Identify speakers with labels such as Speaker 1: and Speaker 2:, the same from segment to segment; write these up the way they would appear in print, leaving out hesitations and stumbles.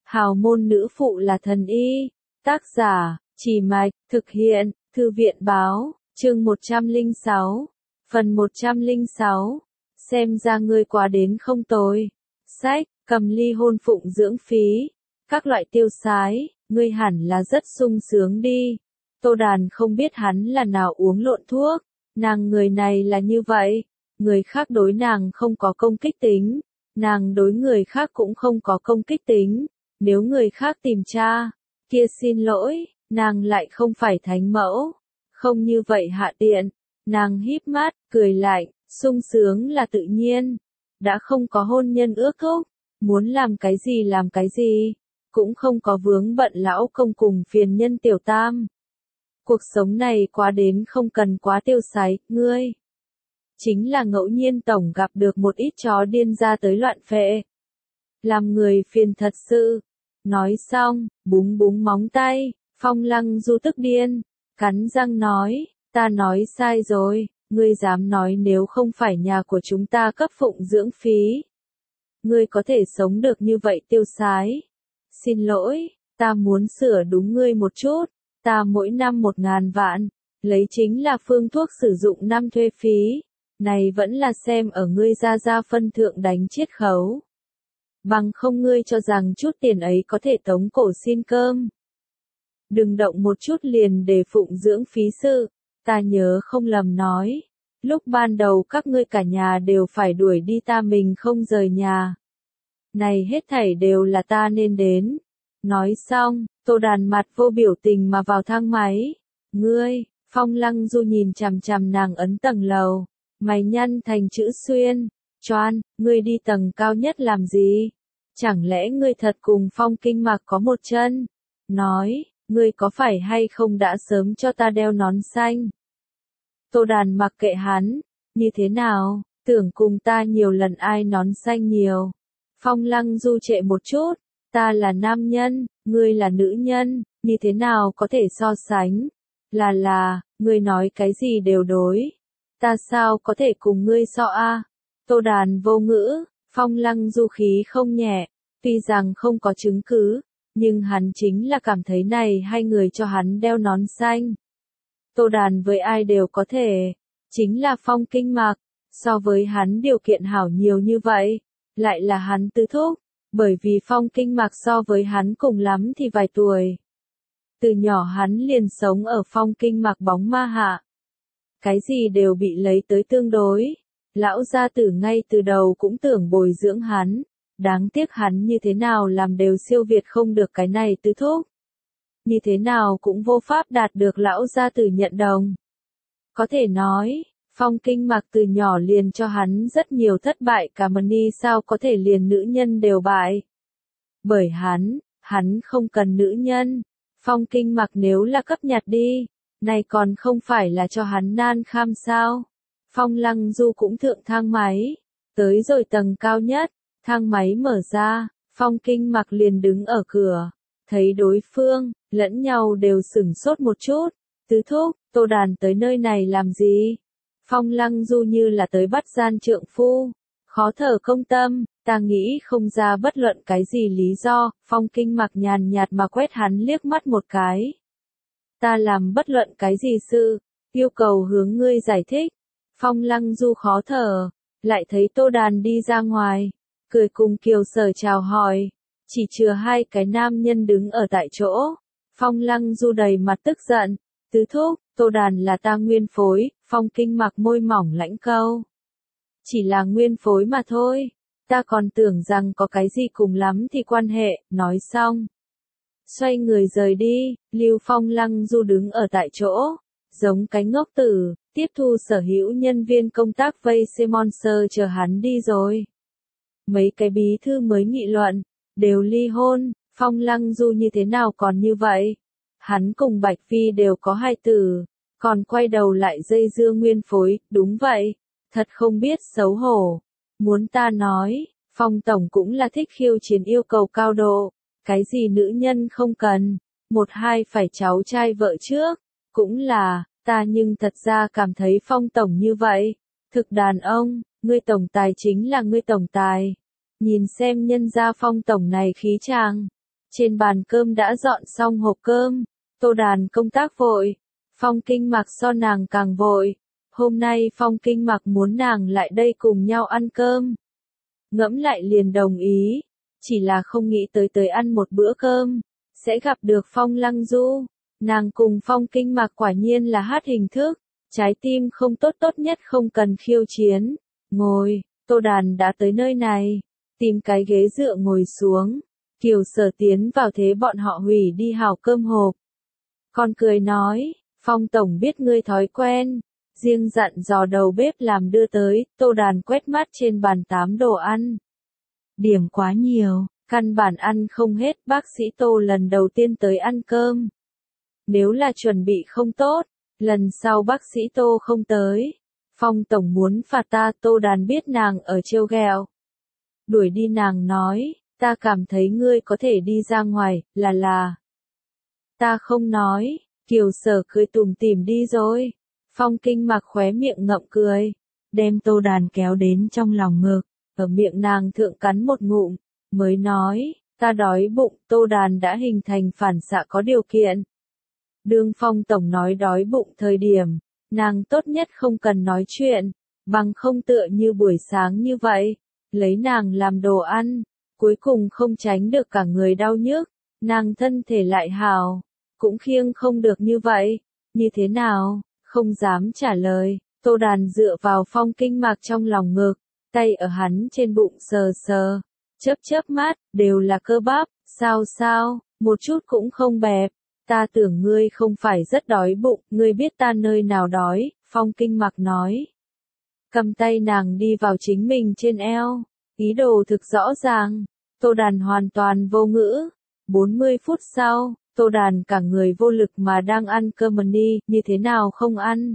Speaker 1: Hào môn nữ phụ là thần y. Tác giả, Chỉ Mạch, thực hiện, Thư viện báo, chương 106, phần 106. Xem ra ngươi quá đến không tồi. Sách, cầm ly hôn phụng dưỡng phí. Các loại tiêu sái, ngươi hẳn là rất sung sướng đi. Tô Đàn không biết hắn là nào uống lộn thuốc. Nàng người này là như vậy. Người khác đối nàng không có công kích tính. Nàng đối người khác cũng không có công kích tính. Nếu người khác tìm tra, kia xin lỗi, nàng lại không phải thánh mẫu. Không như vậy hạ tiện. Nàng híp mắt, cười lạnh, sung sướng là tự nhiên. Đã không có hôn nhân ước thúc, muốn làm cái gì làm cái gì. Cũng không có vướng bận lão công cùng phiền nhân tiểu tam. Cuộc sống này quá đến không cần quá tiêu sái, ngươi. Chính là ngẫu nhiên tổng gặp được một ít chó điên ra tới loạn phệ. Làm người phiền thật sự. Nói xong, búng búng móng tay, Phong Lăng Du tức điên, cắn răng nói, ta nói sai rồi, ngươi dám nói nếu không phải nhà của chúng ta cấp phụng dưỡng phí. Ngươi có thể sống được như vậy tiêu sái. Xin lỗi, ta muốn sửa đúng ngươi một chút, ta mỗi năm 1.000 vạn, lấy chính là phương thuốc sử dụng năm thuê phí, này vẫn là xem ở ngươi ra phân thượng đánh chiết khấu. Bằng không ngươi cho rằng chút tiền ấy có thể tống cổ xin cơm. Đừng động một chút liền để phụng dưỡng phí sự, ta nhớ không lầm nói. Lúc ban đầu các ngươi cả nhà đều phải đuổi đi ta mình không rời nhà. Này hết thảy đều là ta nên đến. Nói xong, Tô Đàn mặt vô biểu tình mà vào thang máy. Ngươi, Phong Lăng Du nhìn chằm chằm nàng ấn tầng lầu. Mày nhăn thành chữ xuyên. Choan, ngươi đi tầng cao nhất làm gì? Chẳng lẽ ngươi thật cùng Phong Kinh Mạc có một chân? Nói, ngươi có phải hay không đã sớm cho ta đeo nón xanh? Tô Đàn mặc kệ hắn, như thế nào, tưởng cùng ta nhiều lần ai nón xanh nhiều. Phong Lăng Du trệ một chút, ta là nam nhân, ngươi là nữ nhân, như thế nào có thể so sánh? Là, ngươi nói cái gì đều đối. Ta sao có thể cùng ngươi so a? Tô Đàn vô ngữ. Phong Lăng Du khí không nhẹ, tuy rằng không có chứng cứ, nhưng hắn chính là cảm thấy này hai người cho hắn đeo nón xanh. Tô Đàn với ai đều có thể, chính là Phong Kinh Mạc, so với hắn điều kiện hảo nhiều như vậy, lại là hắn tứ thúc, bởi vì Phong Kinh Mạc so với hắn cùng lắm thì vài tuổi. Từ nhỏ hắn liền sống ở Phong Kinh Mạc bóng ma hạ. Cái gì đều bị lấy tới tương đối. Lão gia tử ngay từ đầu cũng tưởng bồi dưỡng hắn, đáng tiếc hắn như thế nào làm đều siêu việt không được cái này tứ thúc. Như thế nào cũng vô pháp đạt được lão gia tử nhận đồng. Có thể nói, Phong Kinh Mạc từ nhỏ liền cho hắn rất nhiều thất bại cả mani sao có thể liền nữ nhân đều bại. Bởi hắn không cần nữ nhân. Phong Kinh Mạc nếu là cấp nhặt đi, này còn không phải là cho hắn nan kham sao. Phong Lăng Du cũng thượng thang máy, tới rồi tầng cao nhất, thang máy mở ra, Phong Kinh Mạc liền đứng ở cửa, thấy đối phương, lẫn nhau đều sửng sốt một chút, tứ thúc, Tô Đàn tới nơi này làm gì? Phong Lăng Du như là tới bắt gian trượng phu, khó thở không tâm, ta nghĩ không ra bất luận cái gì lý do, Phong Kinh Mạc nhàn nhạt mà quét hắn liếc mắt một cái. Ta làm bất luận cái gì sự, yêu cầu hướng ngươi giải thích. Phong Lăng Du khó thở, lại thấy Tô Đàn đi ra ngoài, cười cùng Kiều Sở chào hỏi, chỉ chừa hai cái nam nhân đứng ở tại chỗ. Phong Lăng Du đầy mặt tức giận, tứ thúc, Tô Đàn là ta nguyên phối. Phong Kinh Mạc môi mỏng lãnh câu. Chỉ là nguyên phối mà thôi, ta còn tưởng rằng có cái gì cùng lắm thì quan hệ, nói xong. Xoay người rời đi, lưu Phong Lăng Du đứng ở tại chỗ, giống cái ngốc tử, tiếp thu sở hữu nhân viên công tác vây Monster chờ hắn đi rồi. Mấy cái bí thư mới nghị luận, đều ly hôn, Phong Lăng Du như thế nào còn như vậy? Hắn cùng Bạch Phi đều có hai tử, còn quay đầu lại dây dưa nguyên phối, đúng vậy, thật không biết xấu hổ. Muốn ta nói, Phong Tổng cũng là thích khiêu chiến yêu cầu cao độ, cái gì nữ nhân không cần, một hai phải cháu trai vợ trước, cũng là. Ta nhưng thật ra cảm thấy Phong Tổng như vậy, thực đàn ông, ngươi tổng tài chính là ngươi tổng tài. Nhìn xem nhân gia Phong Tổng này khí chàng, Trên bàn cơm đã dọn xong hộp cơm, Tô Đàn công tác vội, Phong Kinh Mặc so nàng càng vội. Hôm nay Phong Kinh Mặc muốn nàng lại đây cùng nhau ăn cơm. Ngẫm lại liền đồng ý, chỉ là không nghĩ tới ăn một bữa cơm, sẽ gặp được Phong Lăng Du. Nàng cùng Phong Kinh Mặc quả nhiên là hát hình thức, trái tim không tốt tốt nhất không cần khiêu chiến. Ngồi, Tô Đàn đã tới nơi này, tìm cái ghế dựa ngồi xuống. Kiều Sở tiến vào thế bọn họ hủy đi hào cơm hộp. Con cười nói, Phong Tổng biết ngươi thói quen, riêng dặn dò đầu bếp làm đưa tới. Tô Đàn quét mắt trên bàn 8 đồ ăn. Điểm quá nhiều, căn bản ăn không hết. Bác sĩ Tô lần đầu tiên tới ăn cơm. Nếu là chuẩn bị không tốt, lần sau bác sĩ Tô không tới. Phong Tổng muốn phạt ta. Tô Đàn biết nàng ở trêu ghẹo, đuổi đi nàng nói, ta cảm thấy ngươi có thể đi ra ngoài, là. Ta không nói. Kiều Sở cười tủm tỉm đi rồi. Phong Kinh Mặc khóe miệng ngậm cười, đem Tô Đàn kéo đến trong lòng ngực, ở miệng nàng thượng cắn một ngụm, mới nói, ta đói bụng. Tô Đàn đã hình thành phản xạ có điều kiện. Đương Phong Tổng nói đói bụng thời điểm, nàng tốt nhất không cần nói chuyện, bằng không tựa như buổi sáng như vậy, lấy nàng làm đồ ăn, cuối cùng không tránh được cả người đau nhức, nàng thân thể lại hào, cũng khiêng không được như vậy. Như thế nào? Không dám trả lời. Tô Đàn dựa vào Phong Kinh Mặc trong lòng ngực, tay ở hắn trên bụng sờ sờ, chớp mắt, đều là cơ bắp. Sao, một chút cũng không bẹp. Ta tưởng ngươi không phải rất đói bụng, ngươi biết ta nơi nào đói. Phong Kinh Mặc nói, cầm tay nàng đi vào chính mình trên eo, ý đồ thực rõ ràng. Tô Đàn hoàn toàn vô ngữ. 40 phút sau, Tô Đàn cả người vô lực mà đang ăn cơm đi, như thế nào không ăn.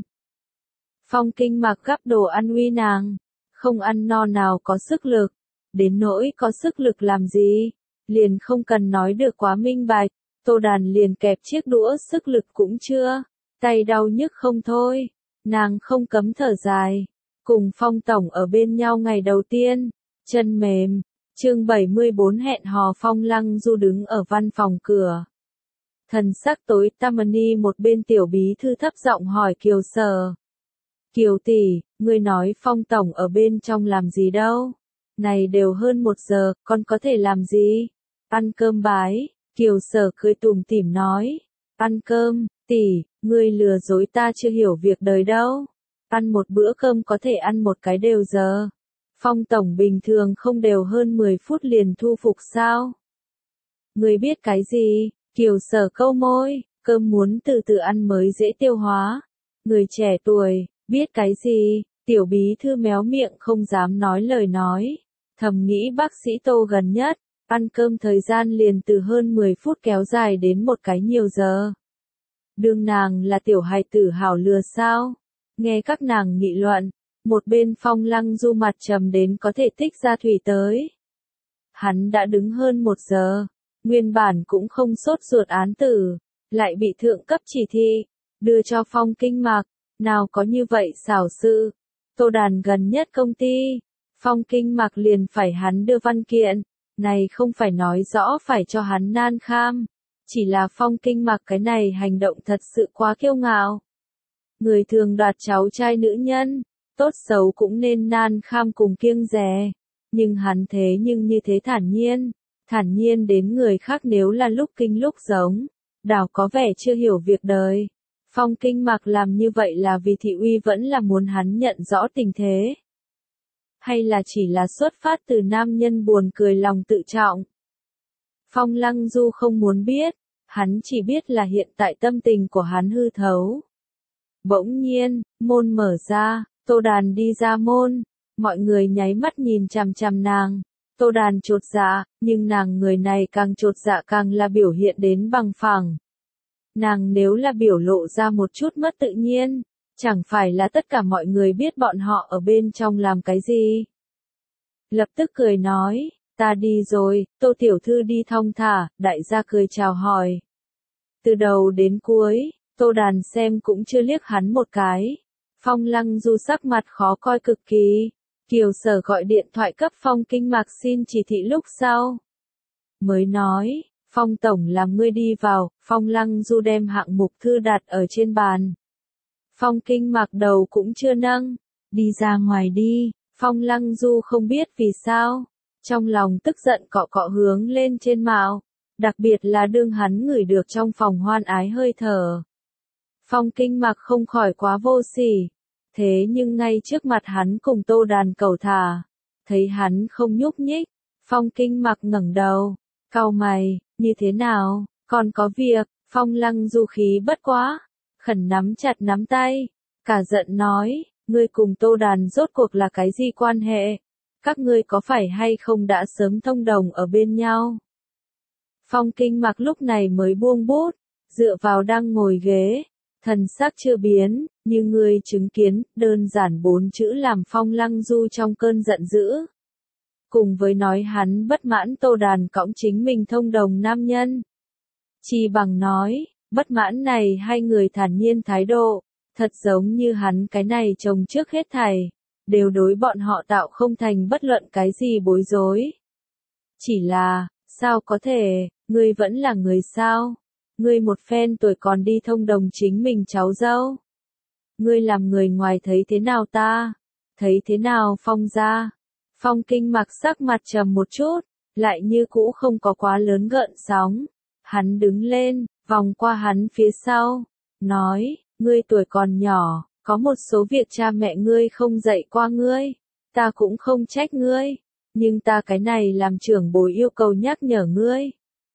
Speaker 1: Phong Kinh Mặc gắp đồ ăn uy nàng, không ăn no nào có sức lực, đến nỗi có sức lực làm gì, liền không cần nói được quá minh bạch. Tô Đàn liền kẹp chiếc đũa, sức lực cũng chưa, tay đau nhức không thôi, nàng không cấm thở dài. Cùng Phong Tổng ở bên nhau ngày đầu tiên, chân mềm. Chương 74 hẹn hò. Phong Lăng Du đứng ở văn phòng cửa, thần sắc tối tăm. Một bên tiểu bí thư thấp giọng hỏi Kiều Sở, Kiều tỷ, ngươi nói Phong Tổng ở bên trong làm gì đâu? Này đều hơn 1 giờ, con có thể làm gì? Ăn cơm bái. Kiều Sở cười tủm tỉm nói, ăn cơm. Tỷ, ngươi lừa dối ta chưa hiểu việc đời đâu. Ăn một bữa cơm có thể ăn một cái đều giờ. Phong Tổng bình thường không đều hơn 10 phút liền thu phục sao? Ngươi biết cái gì? Kiều Sở câu môi, cơm muốn từ từ ăn mới dễ tiêu hóa. Người trẻ tuổi, biết cái gì? Tiểu bí thư méo miệng không dám nói lời nói. Thầm nghĩ bác sĩ Tô gần nhất, ăn cơm thời gian liền từ hơn 10 phút kéo dài đến một cái nhiều giờ. Đương nàng là tiểu hài tử hảo lừa sao? Nghe các nàng nghị luận, một bên Phong Lăng Du mặt trầm đến có thể tích ra thủy tới. Hắn đã đứng hơn 1 giờ, nguyên bản cũng không sốt ruột án tử, lại bị thượng cấp chỉ thị, đưa cho Phong Kinh Mặc, nào có như vậy xảo sự. Tô Đàn gần nhất công ty, Phong Kinh Mặc liền phải hắn đưa văn kiện, này không phải nói rõ phải cho hắn nan kham, chỉ là Phong Kinh Mặc cái này hành động thật sự quá kiêu ngạo. Người thường đoạt cháu trai nữ nhân, tốt xấu cũng nên nan kham cùng kiêng dè, nhưng hắn thế nhưng như thế thản nhiên đến người khác nếu là lúc kinh lúc giống, đảo có vẻ chưa hiểu việc đời. Phong Kinh Mặc làm như vậy là vì thị uy vẫn là muốn hắn nhận rõ tình thế? Hay là chỉ là xuất phát từ nam nhân buồn cười lòng tự trọng? Phong Lăng Du không muốn biết, hắn chỉ biết là hiện tại tâm tình của hắn hư thấu. Bỗng nhiên, môn mở ra, Tô Đàn đi ra môn, mọi người nháy mắt nhìn chằm chằm nàng. Tô Đàn chột dạ, nhưng nàng người này càng chột dạ càng là biểu hiện đến bằng phẳng. Nàng nếu là biểu lộ ra một chút mất tự nhiên, chẳng phải là tất cả mọi người biết bọn họ ở bên trong làm cái gì. Lập tức cười nói, ta đi rồi. Tô tiểu thư đi thong thả. Đại gia cười chào hỏi. Từ đầu đến cuối, Tô Đàn xem cũng chưa liếc hắn một cái. Phong Lăng Du sắc mặt khó coi cực kỳ. Kiều Sở gọi điện thoại cấp Phong Kinh Mặc xin chỉ thị lúc sau, mới nói, Phong tổng làm ngươi đi vào, Phong Lăng Du đem hạng mục thư đặt ở trên bàn. Phong Kinh Mặc đầu cũng chưa nâng, đi ra ngoài đi, Phong Lăng Du không biết vì sao, trong lòng tức giận cọ cọ hướng lên trên mạo, đặc biệt là đương hắn ngửi được trong phòng hoan ái hơi thở. Phong Kinh Mặc không khỏi quá vô sỉ, thế nhưng ngay trước mặt hắn cùng Tô Đàn cầu thả, thấy hắn không nhúc nhích, Phong Kinh Mặc ngẩng đầu, cau mày, như thế nào, còn có việc, Phong Lăng Du khí bất quá, khẩn nắm chặt nắm tay, cả giận nói, ngươi cùng Tô Đàn rốt cuộc là cái gì quan hệ, các ngươi có phải hay không đã sớm thông đồng ở bên nhau. Phong Kinh Mặc lúc này mới buông bút, dựa vào đang ngồi ghế, thần sắc chưa biến, như ngươi chứng kiến, đơn giản 4 chữ làm Phong Lăng Du trong cơn giận dữ. Cùng với nói hắn bất mãn Tô Đàn cõng chính mình thông đồng nam nhân. Chi bằng nói, bất mãn này hai người thản nhiên thái độ, thật giống như hắn cái này chồng trước hết thảy, đều đối bọn họ tạo không thành bất luận cái gì bối rối. Chỉ là, sao có thể, ngươi vẫn là người sao? Ngươi một phen tuổi còn đi thông đồng chính mình cháu dâu. Ngươi làm người ngoài thấy thế nào ta? Thấy thế nào Phong gia? Phong Kinh Mặc sắc mặt trầm một chút, lại như cũ không có quá lớn gợn sóng. Hắn đứng lên, vòng qua hắn phía sau, nói, ngươi tuổi còn nhỏ, có một số việc cha mẹ ngươi không dạy qua ngươi, ta cũng không trách ngươi, nhưng ta cái này làm trưởng bối yêu cầu nhắc nhở ngươi.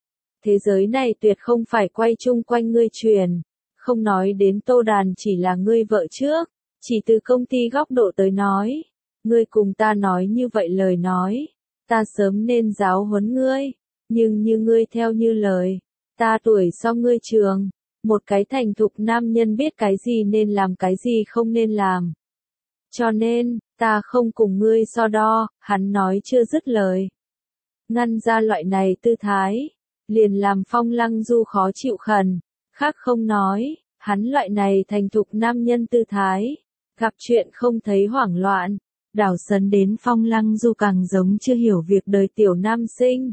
Speaker 1: Thế giới này tuyệt không phải quay chung quanh ngươi truyền, không nói đến Tô Đàn chỉ là ngươi vợ trước, chỉ từ công ty góc độ tới nói, ngươi cùng ta nói như vậy lời nói, ta sớm nên giáo huấn ngươi, nhưng như ngươi theo như lời, ta tuổi so ngươi trường, một cái thành thục nam nhân biết cái gì nên làm cái gì không nên làm. Cho nên, ta không cùng ngươi so đo, hắn nói chưa dứt lời. Ngăn ra loại này tư thái, liền làm Phong Lăng Du khó chịu khẩn, khác không nói, hắn loại này thành thục nam nhân tư thái, gặp chuyện không thấy hoảng loạn, đảo sấn đến Phong Lăng Du càng giống chưa hiểu việc đời tiểu nam sinh.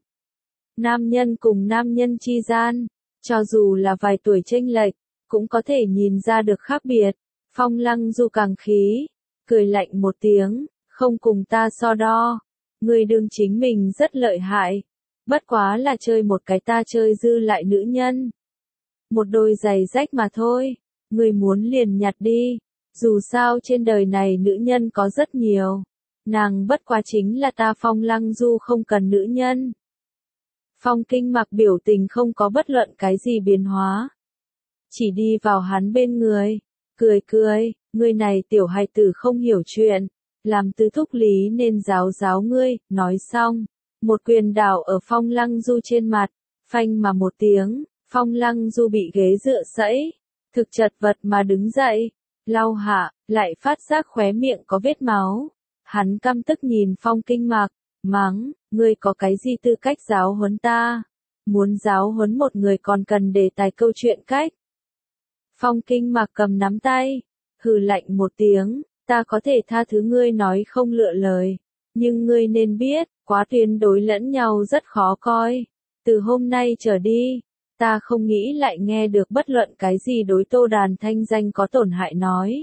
Speaker 1: Nam nhân cùng nam nhân chi gian, cho dù là vài tuổi chênh lệch, cũng có thể nhìn ra được khác biệt. Phong Lăng Du càng khí, cười lạnh một tiếng, không cùng ta so đo. Ngươi đương chính mình rất lợi hại, bất quá là chơi một cái ta chơi dư lại nữ nhân. Một đôi giày rách mà thôi, ngươi muốn liền nhặt đi, dù sao trên đời này nữ nhân có rất nhiều, nàng bất quá chính là ta Phong Lăng Du không cần nữ nhân. Phong Kinh Mặc biểu tình không có bất luận cái gì biến hóa, chỉ đi vào hắn bên người, cười cười, ngươi này tiểu hài tử không hiểu chuyện, làm tư thúc lý nên giáo giáo ngươi, nói xong, một quyền đảo ở Phong Lăng Du trên mặt, phanh mà một tiếng, Phong Lăng Du bị ghế dựa sẫy, thực chật vật mà đứng dậy, lau hạ, lại phát giác khóe miệng có vết máu, hắn căm tức nhìn Phong Kinh Mặc, mắng, ngươi có cái gì tư cách giáo huấn ta, muốn giáo huấn một người còn cần đề tài câu chuyện cách. Phong Kinh Mặc cầm nắm tay, hừ lạnh một tiếng, ta có thể tha thứ ngươi nói không lựa lời, nhưng ngươi nên biết, quá tuyến đối lẫn nhau rất khó coi. Từ hôm nay trở đi, ta không nghĩ lại nghe được bất luận cái gì đối Tô Đàn thanh danh có tổn hại nói.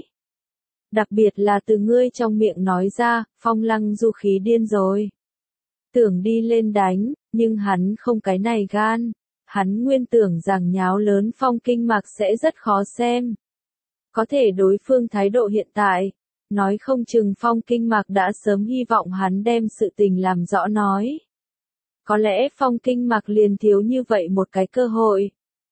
Speaker 1: Đặc biệt là từ ngươi trong miệng nói ra, Phong Lăng Du khí điên rồi. Tưởng đi lên đánh, nhưng hắn không cái này gan. Hắn nguyên tưởng rằng nháo lớn Phong Kinh Mặc sẽ rất khó xem. Có thể đối phương thái độ hiện tại, nói không chừng Phong Kinh Mặc đã sớm hy vọng hắn đem sự tình làm rõ nói. Có lẽ Phong Kinh Mặc liền thiếu như vậy một cái cơ hội.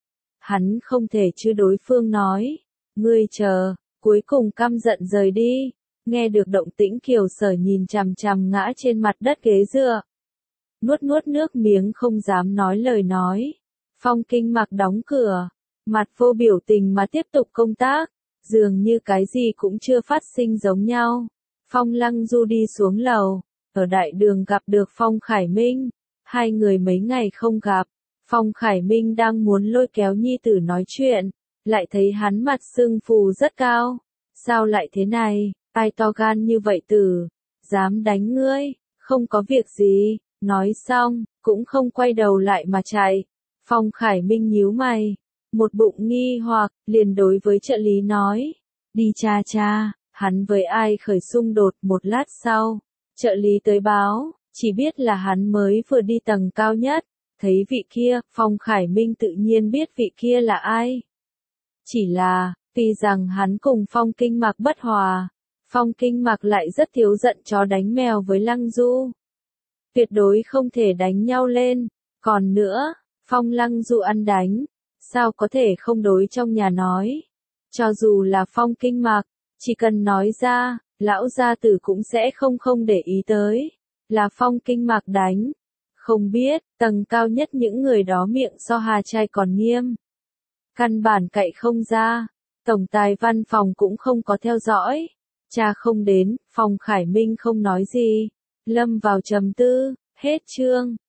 Speaker 1: Hắn không thể chứ đối phương nói, ngươi chờ, cuối cùng căm giận rời đi, nghe được động tĩnh Kiều Sở nhìn chằm chằm ngã trên mặt đất ghế dựa. Nuốt nuốt nước miếng không dám nói lời nói. Phong Kinh Mặc đóng cửa, mặt vô biểu tình mà tiếp tục công tác, dường như cái gì cũng chưa phát sinh giống nhau. Phong Lăng Du đi xuống lầu, ở đại đường gặp được Phong Khải Minh, hai người mấy ngày không gặp, Phong Khải Minh đang muốn lôi kéo nhi tử nói chuyện, lại thấy hắn mặt sưng phù rất cao, sao lại thế này, ai to gan như vậy tử, dám đánh ngươi, không có việc gì, nói xong, cũng không quay đầu lại mà chạy. Phong Khải Minh nhíu mày, một bụng nghi hoặc, liền đối với trợ lý nói. Đi cha cha, hắn với ai khởi xung đột. Một lát sau, trợ lý tới báo, chỉ biết là hắn mới vừa đi tầng cao nhất. Thấy vị kia, Phong Khải Minh tự nhiên biết vị kia là ai. Chỉ là, tuy rằng hắn cùng Phong Kinh Mạc bất hòa, Phong Kinh Mạc lại rất thiếu giận chó đánh mèo với Lăng Du. Tuyệt đối không thể đánh nhau lên. Còn nữa, Phong Lăng Du ăn đánh, sao có thể không đối trong nhà nói. Cho dù là Phong Kinh Mạc, chỉ cần nói ra, lão gia tử cũng sẽ không để ý tới. Là Phong Kinh Mạc đánh. Không biết, tầng cao nhất những người đó miệng so Hà Trai còn nghiêm. Căn bản cậy không ra, tổng tài văn phòng cũng không có theo dõi. Cha không đến, Phong Khải Minh không nói gì, lâm vào trầm tư. Hết chương.